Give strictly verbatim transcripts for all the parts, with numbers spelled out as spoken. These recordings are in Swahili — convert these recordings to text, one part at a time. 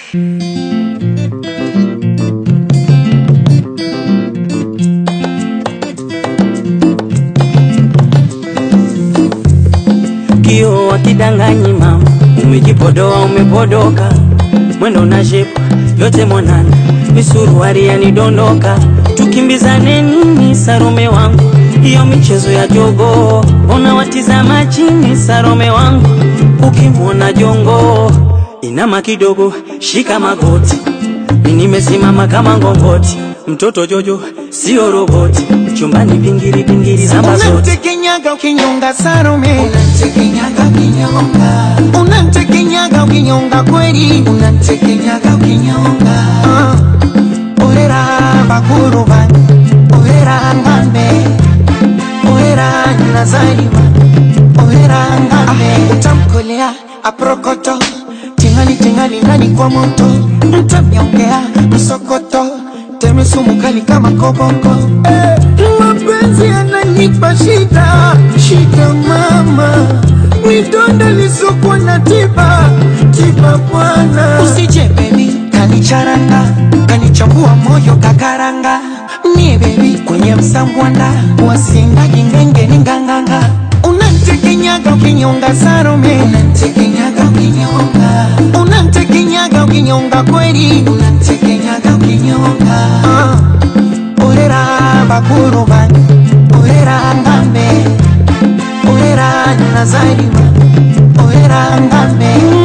Kio wakidanganyi mama, umejipodoa umepodoka, mwendo na shepu yote monana, misuruari yanidondoka, tukimbizane nini Salome wangu, hiyo michezo ya jogo, ona watizama chini Salome wangu, ukimwona jongo, inama kidogo, shika magoti, nimesimama kama ngongoti, mtoto Jojo, sio roboti, chumbani pingiri pingiri zamba zote. Unantekenyaga ukinyonga Salome, unantekenyaga ukinyonga, unantekenyaga ukinyonga kweli, unantekenyaga ukinyonga. uh. Ohera bakuru bani, ohera ngambe, ohera nazaliwa, ohera ngambe. ah, Utamkolea aprokoto, tingali tingali ndani kwa moto, mtamyongea msokoto, teme sumu kali kama koboko. eh, Mapenzi yananipa shida, shida mama, midonda lisokuwa na tiba, tiba bwana. Usije baby, kanicharanga, kanichambua moyo kakaranga. Mie baby, kwenye msambwanda, wasinga gingenge ninganganga. Unantekenyaga ukinyonga Salome, unantekenyaga ukinyonga, unantekenyaga ukinyonga kweli, unantekenyaga ukinyonga. uh. Ohera bakuru bani, ohera ngambe, ohera nazaliwa, ohera ngambe.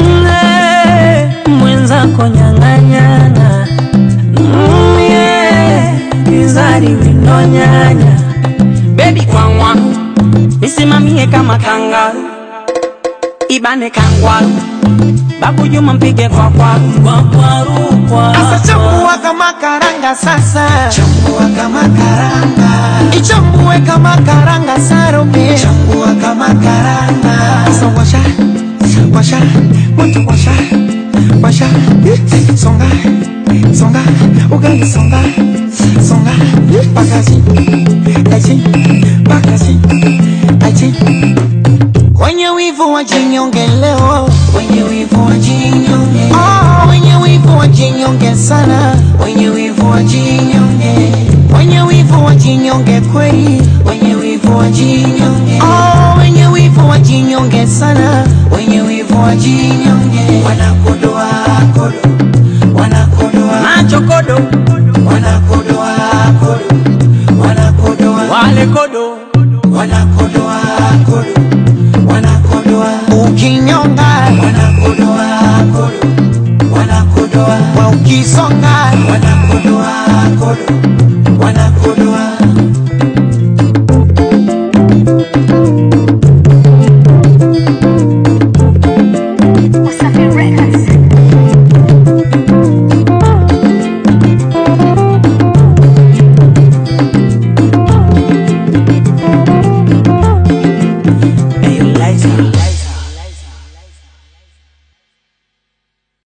Mwenzako nyanganyana, mm, yeah, kizari winonyanya, baby kwangwa, nisimamie kama kangaru, ibane kangwaru, Babu Juma mpige kwa kwaru, kwa kwaru, kwa Asa chambua kama karanga sasa, chambua kama karanga, ichambue kama karanga Salome, chambua kama karanga. Asa washa, washa, moto washa, washa, songa, songa, ugali songa, songa, pakazi, achi, pakazi, achi. Wenye wivu wajinyonge leo, wenye wivu wajinyonge, oh, wenye wivu wajinyonge sana, wenye wivu wajinyonge, wenye wivu wajinyonge kweli, wenye wivu wajinyonge, oh, wenye wivu wajinyonge sana, wenye wivu wajinyonge, wanaku